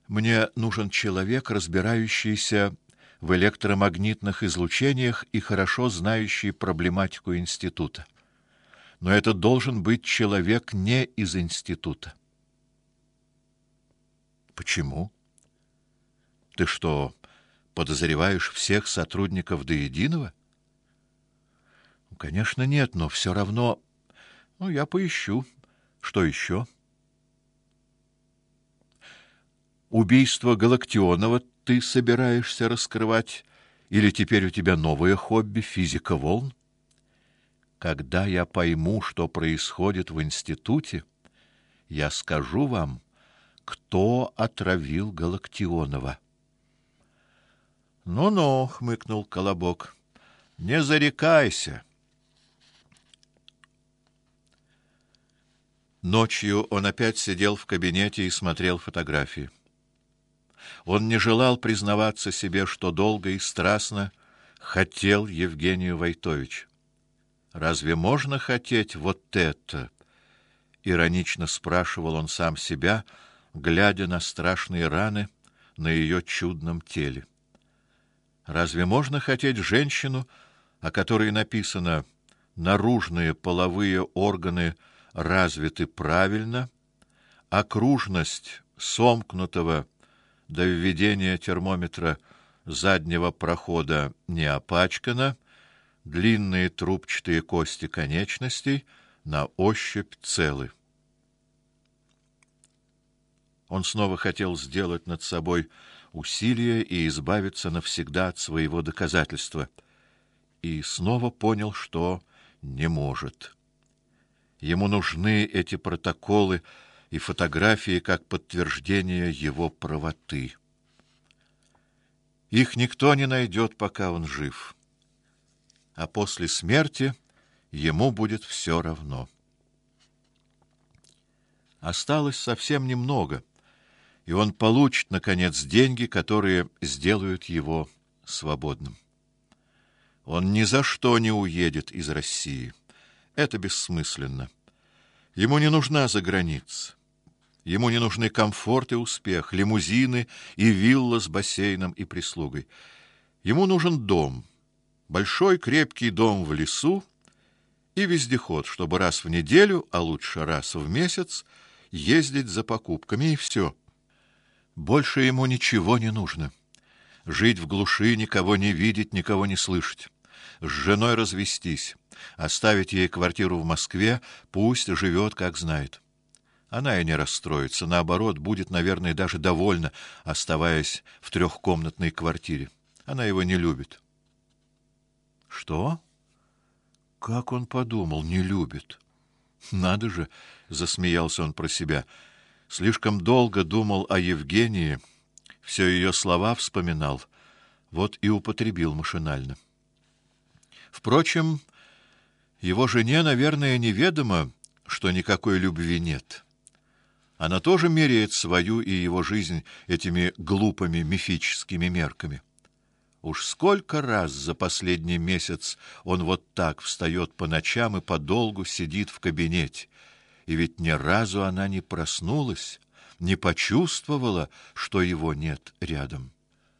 Мне нужен человек, разбирающийся в электромагнитных излучениях и хорошо знающий проблематику института. Но это должен быть человек не из института. Почему? Ты что, подозреваешь всех сотрудников до единого? Конечно, нет, но все равно... я поищу. Что еще? Убийство Галактионова ты собираешься раскрывать? Или теперь у тебя новое хобби — физика волн? Когда я пойму, что происходит в институте, я скажу вам, кто отравил Галактионова. Ну-ну, хмыкнул Колобок. Не зарекайся. Ночью он опять сидел в кабинете и смотрел фотографии. Он не желал признаваться себе, что долго и страстно хотел Евгению Войтович. Разве можно хотеть вот это? Иронично спрашивал он сам себя, глядя на страшные раны на ее чудном теле. Разве можно хотеть женщину, о которой написано: наружные половые органы развиты правильно, окружность сомкнутого до введения термометра заднего прохода не опачкана, длинные трубчатые кости конечностей на ощупь целы. Он снова хотел сделать над собой усилие и избавиться навсегда от своего доказательства, и снова понял, что не может. Ему нужны эти протоколы и фотографии как подтверждение его правоты. Их никто не найдет, пока он жив, а после смерти ему будет все равно. Осталось совсем немного, и он получит наконец деньги, которые сделают его свободным. Он ни за что не уедет из России. Это бессмысленно. Ему не нужна заграница. Ему не нужны комфорт и успех, лимузины и вилла с бассейном и прислугой. Ему нужен дом, большой крепкий дом в лесу и вездеход, чтобы раз в неделю, а лучше раз в месяц, ездить за покупками, и все. Больше ему ничего не нужно. Жить в глуши, никого не видеть, никого не слышать. С женой развестись, оставить ей квартиру в Москве, пусть живет, как знает. Она и не расстроится, наоборот, будет, наверное, даже довольна, оставаясь в трехкомнатной квартире. Она его не любит. Что? Как он подумал, не любит? Надо же, засмеялся он про себя. Слишком долго думал о Евгении, все ее слова вспоминал, вот и употребил машинально. Впрочем, его жене, наверное, неведомо, что никакой любви нет. Она тоже меряет свою и его жизнь этими глупыми мифическими мерками. Уж сколько раз за последний месяц он вот так встает по ночам и подолгу сидит в кабинете, и ведь ни разу она не проснулась, не почувствовала, что его нет рядом.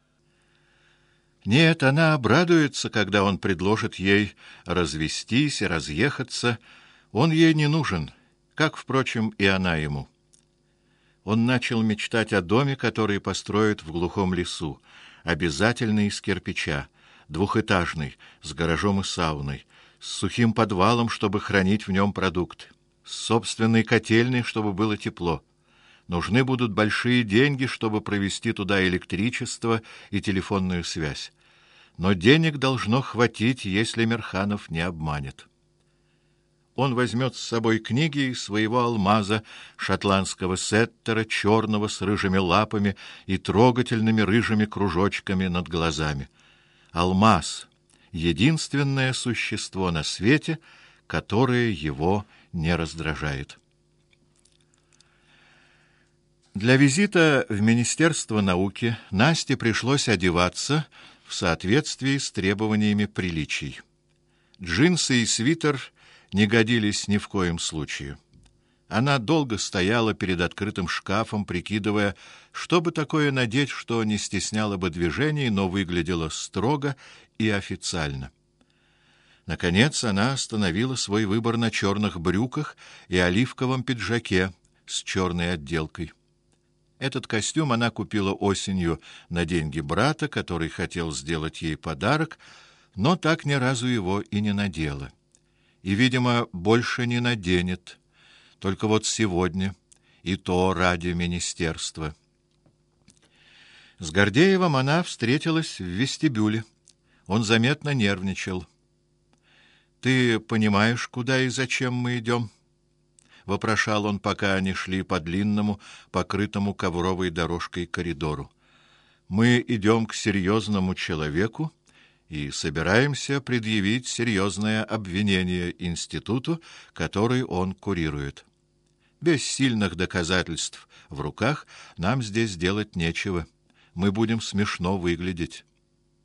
Нет, она обрадуется, когда он предложит ей развестись и разъехаться. Он ей не нужен, как, впрочем, и она ему. Он начал мечтать о доме, который построит в глухом лесу, обязательно из кирпича, двухэтажный, с гаражом и сауной, с сухим подвалом, чтобы хранить в нем продукты, с собственной котельной, чтобы было тепло. Нужны будут большие деньги, чтобы провести туда электричество и телефонную связь. Но денег должно хватить, если Мирханов не обманет. Он возьмет с собой книги из своего алмаза, шотландского сеттера, черного с рыжими лапами и трогательными рыжими кружочками над глазами. Алмаз — единственное существо на свете, которое его не раздражает. Для визита в Министерство науки Насте пришлось одеваться в соответствии с требованиями приличий. Джинсы и свитер не годились ни в коем случае. Она долго стояла перед открытым шкафом, прикидывая, что бы такое надеть, что не стесняло бы движений, но выглядело строго и официально. Наконец она остановила свой выбор на черных брюках и оливковом пиджаке с черной отделкой. Этот костюм она купила осенью на деньги брата, который хотел сделать ей подарок, но так ни разу его и не надела. И, видимо, больше не наденет. Только вот сегодня, и то ради министерства. С Гордеевым она встретилась в вестибюле. Он заметно нервничал. «Ты понимаешь, куда и зачем мы идем?» — вопрошал он, пока они шли по длинному, покрытому ковровой дорожкой коридору. «Мы идем к серьезному человеку и собираемся предъявить серьезное обвинение институту, который он курирует. Без сильных доказательств в руках нам здесь делать нечего. Мы будем смешно выглядеть».